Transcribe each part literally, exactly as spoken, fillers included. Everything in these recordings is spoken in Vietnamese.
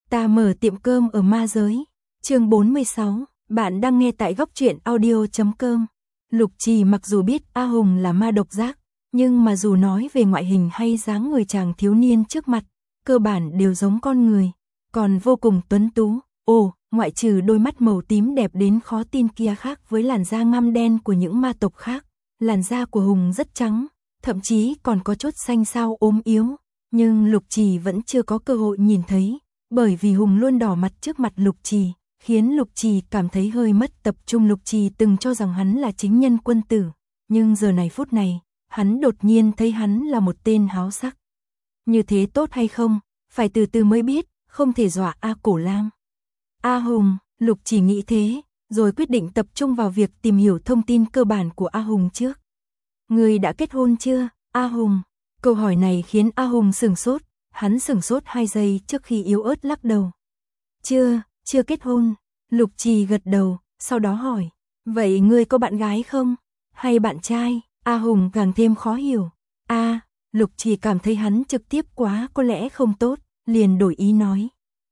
Ta mở tiệm cơm ở ma giới. Chương bốn mươi sáu, bạn đang nghe tại góc truyện audio chấm com. Lục Trì mặc dù biết A Hùng là ma độc giác, nhưng mà dù nói về ngoại hình hay dáng người chàng thiếu niên trước mặt, cơ bản đều giống con người, còn vô cùng tuấn tú. Ồ, ngoại trừ đôi mắt màu tím đẹp đến khó tin kia khác với làn da ngăm đen của những ma tộc khác, làn da của Hùng rất trắng, thậm chí còn có chút xanh xao ốm yếu, nhưng Lục Trì vẫn chưa có cơ hội nhìn thấy, bởi vì Hùng luôn đỏ mặt trước mặt Lục Trì, khiến Lục Trì cảm thấy hơi mất tập trung. Lục Trì từng cho rằng hắn là chính nhân quân tử, nhưng giờ này phút này, hắn đột nhiên thấy hắn là một tên háo sắc. Như thế tốt hay không, phải từ từ mới biết, không thể dọa A Cổ Lam. A Hùng, Lục Trì nghĩ thế, rồi quyết định tập trung vào việc tìm hiểu thông tin cơ bản của A Hùng trước. Người đã kết hôn chưa, A Hùng? Câu hỏi này khiến A Hùng sửng sốt, hắn sửng sốt hai giây trước khi yếu ớt lắc đầu. Chưa, chưa kết hôn. Lục Trì gật đầu, sau đó hỏi, vậy ngươi có bạn gái không? Hay bạn trai? A Hùng càng thêm khó hiểu. A, à, Lục Trì cảm thấy hắn trực tiếp quá có lẽ không tốt, liền đổi ý nói.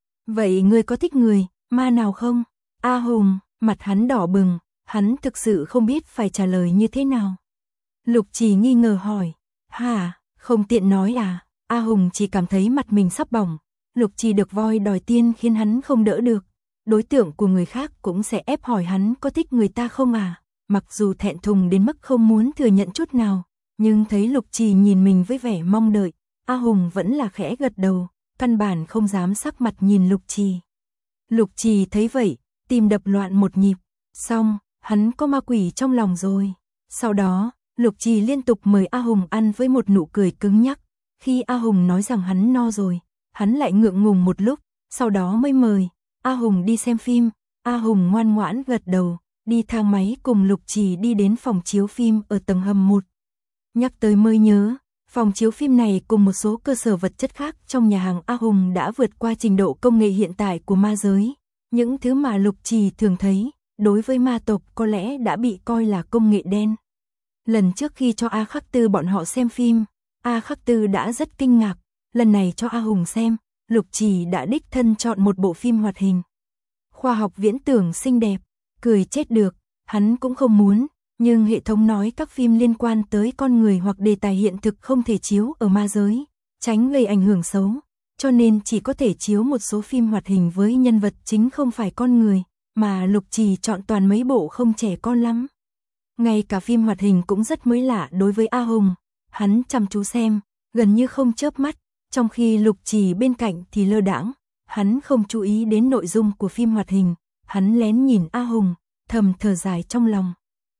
Vậy ngươi có thích người, ma nào không? A Hùng, mặt hắn đỏ bừng, hắn thực sự không biết phải trả lời như thế nào. Lục Trì nghi ngờ hỏi, hả, không tiện nói à? A Hùng chỉ cảm thấy mặt mình sắp bỏng. Lục Trì được voi đòi tiên khiến hắn không đỡ được. Đối tượng của người khác cũng sẽ ép hỏi hắn có thích người ta không à? Mặc dù thẹn thùng đến mức không muốn thừa nhận chút nào, nhưng thấy Lục Trì nhìn mình với vẻ mong đợi, A Hùng vẫn là khẽ gật đầu, căn bản không dám sắc mặt nhìn Lục Trì. Lục Trì thấy vậy, tim đập loạn một nhịp, xong, hắn có ma quỷ trong lòng rồi. Sau đó, Lục Trì liên tục mời A Hùng ăn với một nụ cười cứng nhắc. Khi A Hùng nói rằng hắn no rồi, hắn lại ngượng ngùng một lúc, sau đó mới mời A Hùng đi xem phim. A Hùng ngoan ngoãn gật đầu, đi thang máy cùng Lục Trì đi đến phòng chiếu phim ở tầng hầm một. Nhắc tới mới nhớ, phòng chiếu phim này cùng một số cơ sở vật chất khác trong nhà hàng A Hùng đã vượt qua trình độ công nghệ hiện tại của ma giới. Những thứ mà Lục Trì thường thấy, đối với ma tộc có lẽ đã bị coi là công nghệ đen. Lần trước khi cho A Khắc Tư bọn họ xem phim, A Khắc Tư đã rất kinh ngạc, lần này cho A Hùng xem, Lục Trì đã đích thân chọn một bộ phim hoạt hình. Khoa học viễn tưởng xinh đẹp, cười chết được, hắn cũng không muốn, nhưng hệ thống nói các phim liên quan tới con người hoặc đề tài hiện thực không thể chiếu ở ma giới, tránh gây ảnh hưởng xấu, cho nên chỉ có thể chiếu một số phim hoạt hình với nhân vật chính không phải con người, mà Lục Trì chọn toàn mấy bộ không trẻ con lắm. Ngay cả phim hoạt hình cũng rất mới lạ đối với A Hùng, hắn chăm chú xem, gần như không chớp mắt, trong khi Lục Trì bên cạnh thì lơ đãng, hắn không chú ý đến nội dung của phim hoạt hình, hắn lén nhìn A Hùng, thầm thở dài trong lòng.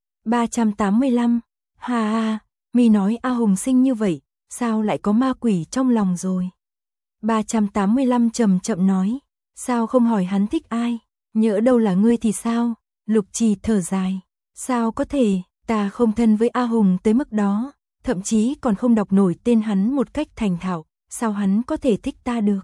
ba trăm tám mươi lăm, ha ha, mi nói A Hùng xinh như vậy, sao lại có ma quỷ trong lòng rồi? ba trăm tám mươi lăm chậm chậm nói, sao không hỏi hắn thích ai, nhỡ đâu là ngươi thì sao? Lục Trì thở dài, sao có thể, ta không thân với A Hùng tới mức đó, thậm chí còn không đọc nổi tên hắn một cách thành thạo, sao hắn có thể thích ta được?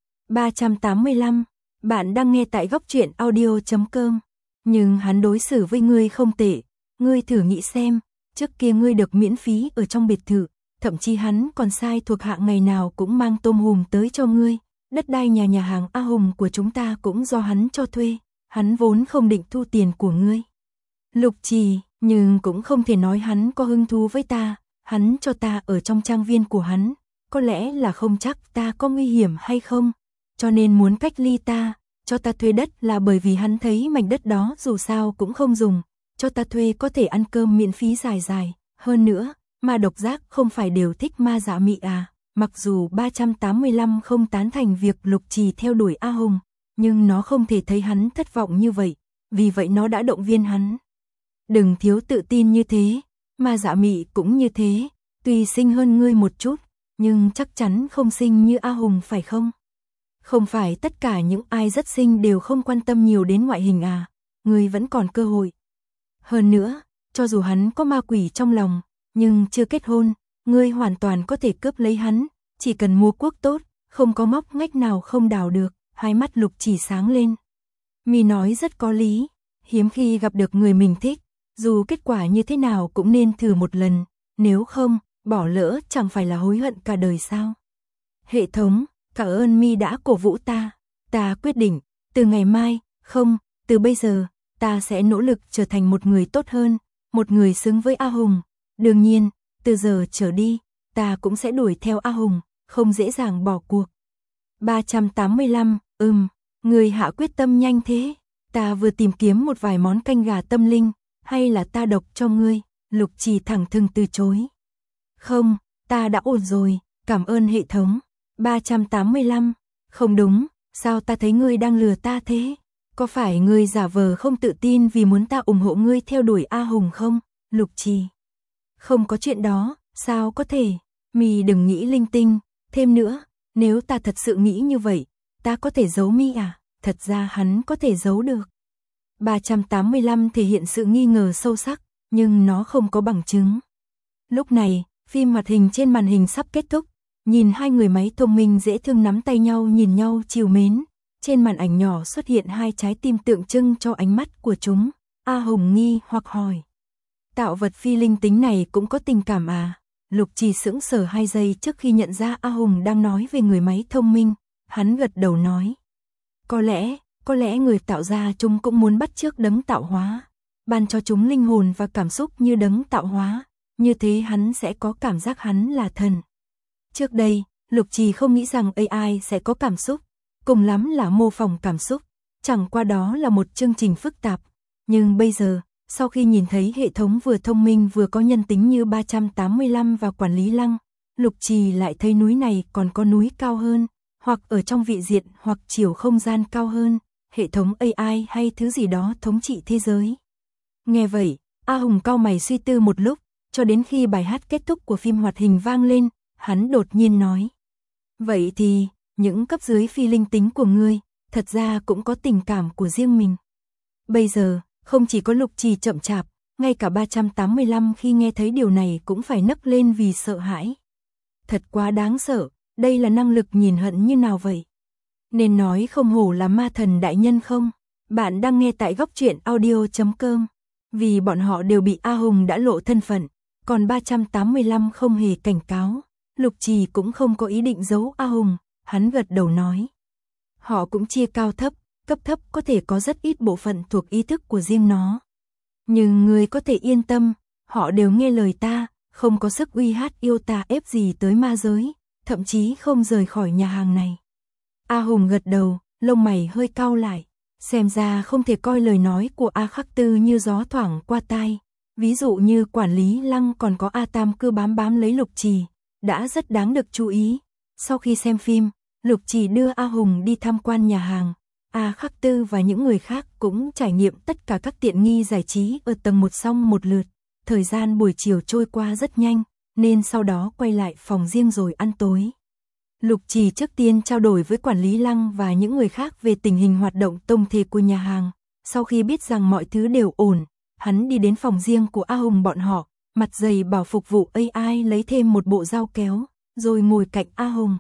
ba trăm tám mươi lăm, bạn đang nghe tại góc truyện audio chấm com. Nhưng hắn đối xử với ngươi không tệ, ngươi thử nghĩ xem, trước kia ngươi được miễn phí ở trong biệt thự, thậm chí hắn còn sai thuộc hạ ngày nào cũng mang tôm hùm tới cho ngươi, đất đai nhà nhà hàng A Hùng của chúng ta cũng do hắn cho thuê, hắn vốn không định thu tiền của ngươi. Lục Trì, nhưng cũng không thể nói hắn có hứng thú với ta, hắn cho ta ở trong trang viên của hắn, có lẽ là không chắc ta có nguy hiểm hay không, cho nên muốn cách ly ta, cho ta thuê đất là bởi vì hắn thấy mảnh đất đó dù sao cũng không dùng, cho ta thuê có thể ăn cơm miễn phí dài dài, hơn nữa, ma độc giác không phải đều thích ma dạ mị à, mặc dù ba trăm tám mươi lăm không tán thành việc Lục Trì theo đuổi A Hùng, nhưng nó không thể thấy hắn thất vọng như vậy, vì vậy nó đã động viên hắn. Đừng thiếu tự tin như thế, ma dạ mị cũng như thế, tuy xinh hơn ngươi một chút, nhưng chắc chắn không xinh như A Hùng phải không? Không phải tất cả những ai rất xinh đều không quan tâm nhiều đến ngoại hình à, ngươi vẫn còn cơ hội. Hơn nữa, cho dù hắn có ma quỷ trong lòng, nhưng chưa kết hôn, ngươi hoàn toàn có thể cướp lấy hắn, chỉ cần mua cuốc tốt, không có móc ngách nào không đào được. Hai mắt Lục Trì sáng lên. Mi nói rất có lý, hiếm khi gặp được người mình thích, dù kết quả như thế nào cũng nên thử một lần, nếu không, bỏ lỡ chẳng phải là hối hận cả đời sao? Hệ thống, cảm ơn Mi đã cổ vũ ta. Ta quyết định, từ ngày mai, không, từ bây giờ, ta sẽ nỗ lực trở thành một người tốt hơn, một người xứng với A Hùng. Đương nhiên, từ giờ trở đi, ta cũng sẽ đuổi theo A Hùng, không dễ dàng bỏ cuộc. ba trăm tám mươi lăm, ừm, người hạ quyết tâm nhanh thế. Ta vừa tìm kiếm một vài món canh gà tâm linh, hay là ta độc cho ngươi? Lục Trì thẳng thừng từ chối. Không, ta đã ổn rồi, cảm ơn hệ thống. ba trăm tám mươi lăm, không đúng, sao ta thấy ngươi đang lừa ta thế? Có phải ngươi giả vờ không tự tin vì muốn ta ủng hộ ngươi theo đuổi A Hùng không? Lục Trì. Không có chuyện đó, sao có thể? Mi đừng nghĩ linh tinh, thêm nữa, nếu ta thật sự nghĩ như vậy, ta có thể giấu Mi à? Thật ra hắn có thể giấu được. ba trăm tám mươi lăm thể hiện sự nghi ngờ sâu sắc, nhưng nó không có bằng chứng. Lúc này, phim hoạt hình trên màn hình sắp kết thúc, nhìn hai người máy thông minh dễ thương nắm tay nhau nhìn nhau trìu mến. Trên màn ảnh nhỏ xuất hiện hai trái tim tượng trưng cho ánh mắt của chúng. A Hùng nghi hoặc hỏi. Tạo vật phi linh tính này cũng có tình cảm à? Lục Trì sững sờ hai giây trước khi nhận ra A Hùng đang nói về người máy thông minh. Hắn gật đầu nói. Có lẽ, có lẽ người tạo ra chúng cũng muốn bắt chước đấng tạo hóa. Ban cho chúng linh hồn và cảm xúc như đấng tạo hóa. Như thế hắn sẽ có cảm giác hắn là thần. Trước đây, Lục Trì không nghĩ rằng a i sẽ có cảm xúc. Cùng lắm là mô phỏng cảm xúc. Chẳng qua đó là một chương trình phức tạp. Nhưng bây giờ, sau khi nhìn thấy hệ thống vừa thông minh vừa có nhân tính như ba trăm tám mươi lăm và quản lý lăng, Lục Trì lại thấy núi này còn có núi cao hơn, hoặc ở trong vị diện hoặc chiều không gian cao hơn, hệ thống a i hay thứ gì đó thống trị thế giới. Nghe vậy, A Hùng cau mày suy tư một lúc, cho đến khi bài hát kết thúc của phim hoạt hình vang lên, hắn đột nhiên nói. Vậy thì, những cấp dưới phi linh tính của ngươi, thật ra cũng có tình cảm của riêng mình. Bây giờ, không chỉ có Lục Trì chậm chạp, ngay cả ba trăm tám mươi lăm khi nghe thấy điều này cũng phải nấc lên vì sợ hãi. Thật quá đáng sợ, đây là năng lực nhìn hận như nào vậy? Nên nói không hổ là ma thần đại nhân không? Bạn đang nghe tại góc truyện audio chấm com. Vì bọn họ đều bị A Hùng đã lộ thân phận, còn ba trăm tám mươi lăm không hề cảnh cáo. Lục Trì cũng không có ý định giấu A Hùng, hắn gật đầu nói. Họ cũng chia cao thấp, cấp thấp có thể có rất ít bộ phận thuộc ý thức của riêng nó. Nhưng người có thể yên tâm, họ đều nghe lời ta, không có sức uy hát yêu ta ép gì tới ma giới, thậm chí không rời khỏi nhà hàng này. A Hùng gật đầu, lông mày hơi cau lại, xem ra không thể coi lời nói của A Khắc Tư như gió thoảng qua tai. Ví dụ như quản lý lăng còn có A Tam cứ bám bám lấy Lục Trì, đã rất đáng được chú ý. Sau khi xem phim, Lục Trì đưa A Hùng đi tham quan nhà hàng. A Khắc Tư và những người khác cũng trải nghiệm tất cả các tiện nghi giải trí ở tầng một xong một lượt. Thời gian buổi chiều trôi qua rất nhanh, nên sau đó quay lại phòng riêng rồi ăn tối. Lục Trì trước tiên trao đổi với quản lý lăng và những người khác về tình hình hoạt động tổng thể của nhà hàng. Sau khi biết rằng mọi thứ đều ổn, hắn đi đến phòng riêng của A Hùng bọn họ, mặt dày bảo phục vụ a i lấy thêm một bộ dao kéo, rồi ngồi cạnh A Hùng.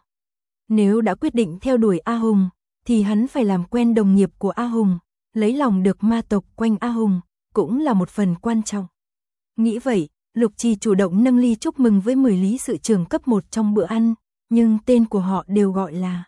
Nếu đã quyết định theo đuổi A Hùng, thì hắn phải làm quen đồng nghiệp của A Hùng, lấy lòng được ma tộc quanh A Hùng, cũng là một phần quan trọng. Nghĩ vậy, Lục Trì chủ động nâng ly chúc mừng với mười lý sự trưởng cấp một trong bữa ăn, nhưng tên của họ đều gọi là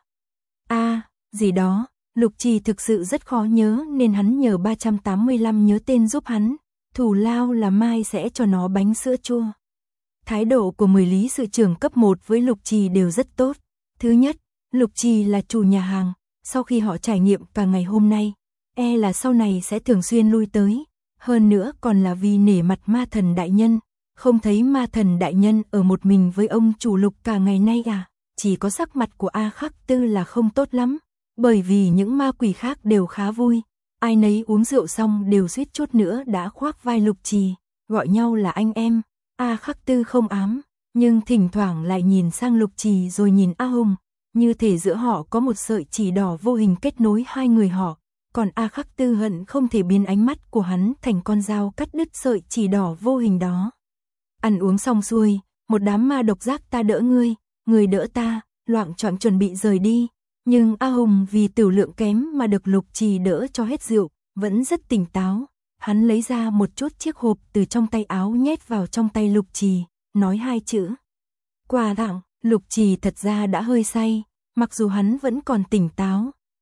A, gì đó. Lục Trì thực sự rất khó nhớ nên hắn nhờ ba trăm tám mươi lăm nhớ tên giúp hắn, thù lao là mai sẽ cho nó bánh sữa chua. Thái độ của mười lý sự trưởng cấp một với Lục Trì đều rất tốt. Thứ nhất, Lục Trì là chủ nhà hàng, sau khi họ trải nghiệm cả ngày hôm nay, e là sau này sẽ thường xuyên lui tới, hơn nữa còn là vì nể mặt ma thần đại nhân, không thấy ma thần đại nhân ở một mình với ông chủ Lục cả ngày nay à, chỉ có sắc mặt của A Khắc Tư là không tốt lắm, bởi vì những ma quỷ khác đều khá vui, ai nấy uống rượu xong đều suýt chút nữa đã khoác vai Lục Trì, gọi nhau là anh em. A Khắc Tư không ám, nhưng thỉnh thoảng lại nhìn sang Lục Trì rồi nhìn A Hùng, như thể giữa họ có một sợi chỉ đỏ vô hình kết nối hai người họ, còn A Khắc Tư hận không thể biến ánh mắt của hắn thành con dao cắt đứt sợi chỉ đỏ vô hình đó. Ăn uống xong xuôi, một đám ma độc giác ta đỡ ngươi, người đỡ ta, loạng choạng chuẩn bị rời đi, nhưng A Hùng vì tửu lượng kém mà được Lục Trì đỡ cho hết rượu, vẫn rất tỉnh táo. Hắn lấy ra một chút chiếc hộp từ trong tay áo nhét vào trong tay Lục Trì, nói hai chữ. Quà tặng. Lục Trì thật ra đã hơi say, mặc dù hắn vẫn còn tỉnh táo,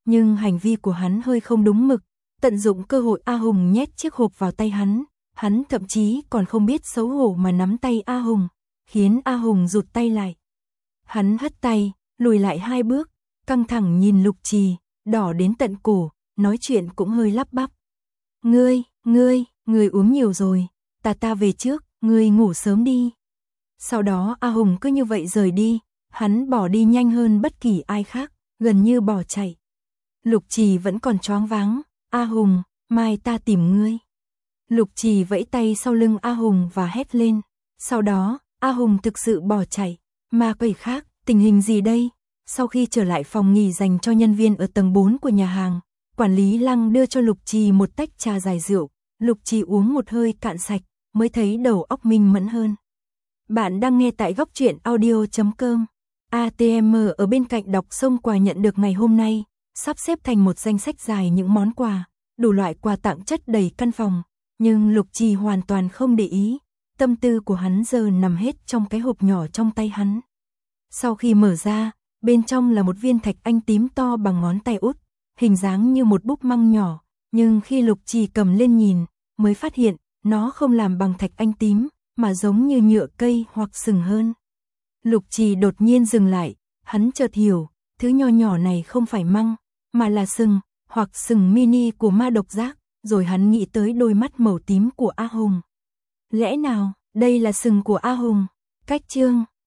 nhưng hành vi của hắn hơi không đúng mực, tận dụng cơ hội A Hùng nhét chiếc hộp vào tay hắn, hắn thậm chí còn không biết xấu hổ mà nắm tay A Hùng, khiến A Hùng rụt tay lại. Hắn hất tay, lùi lại hai bước, căng thẳng nhìn Lục Trì, đỏ đến tận cổ, nói chuyện cũng hơi lắp bắp. Ngươi, ngươi, ngươi uống nhiều rồi, ta ta về trước, ngươi ngủ sớm đi. Sau đó A Hùng cứ như vậy rời đi, hắn bỏ đi nhanh hơn bất kỳ ai khác, gần như bỏ chạy. Lục Trì vẫn còn choáng váng, A Hùng, mai ta tìm ngươi. Lục Trì vẫy tay sau lưng A Hùng và hét lên. Sau đó, A Hùng thực sự bỏ chạy. Ma quỷ khác, tình hình gì đây? Sau khi trở lại phòng nghỉ dành cho nhân viên ở tầng bốn của nhà hàng, quản lý Lăng đưa cho Lục Trì một tách trà giải rượu. Lục Trì uống một hơi cạn sạch, mới thấy đầu óc minh mẫn hơn. Bạn đang nghe tại góc truyện audio chấm com. a tê em ở bên cạnh đọc xong quà nhận được ngày hôm nay, sắp xếp thành một danh sách dài những món quà, đủ loại quà tặng chất đầy căn phòng. Nhưng Lục Trì hoàn toàn không để ý, tâm tư của hắn giờ nằm hết trong cái hộp nhỏ trong tay hắn. Sau khi mở ra, bên trong là một viên thạch anh tím to bằng ngón tay út, hình dáng như một búp măng nhỏ, nhưng khi Lục Trì cầm lên nhìn, mới phát hiện, nó không làm bằng thạch anh tím, mà giống như nhựa cây hoặc sừng hơn. Lục Trì đột nhiên dừng lại, hắn chợt hiểu, thứ nho nhỏ này không phải măng, mà là sừng, hoặc sừng mini của ma độc giác, rồi hắn nghĩ tới đôi mắt màu tím của A Hùng. Lẽ nào, đây là sừng của A Hùng? Cách chương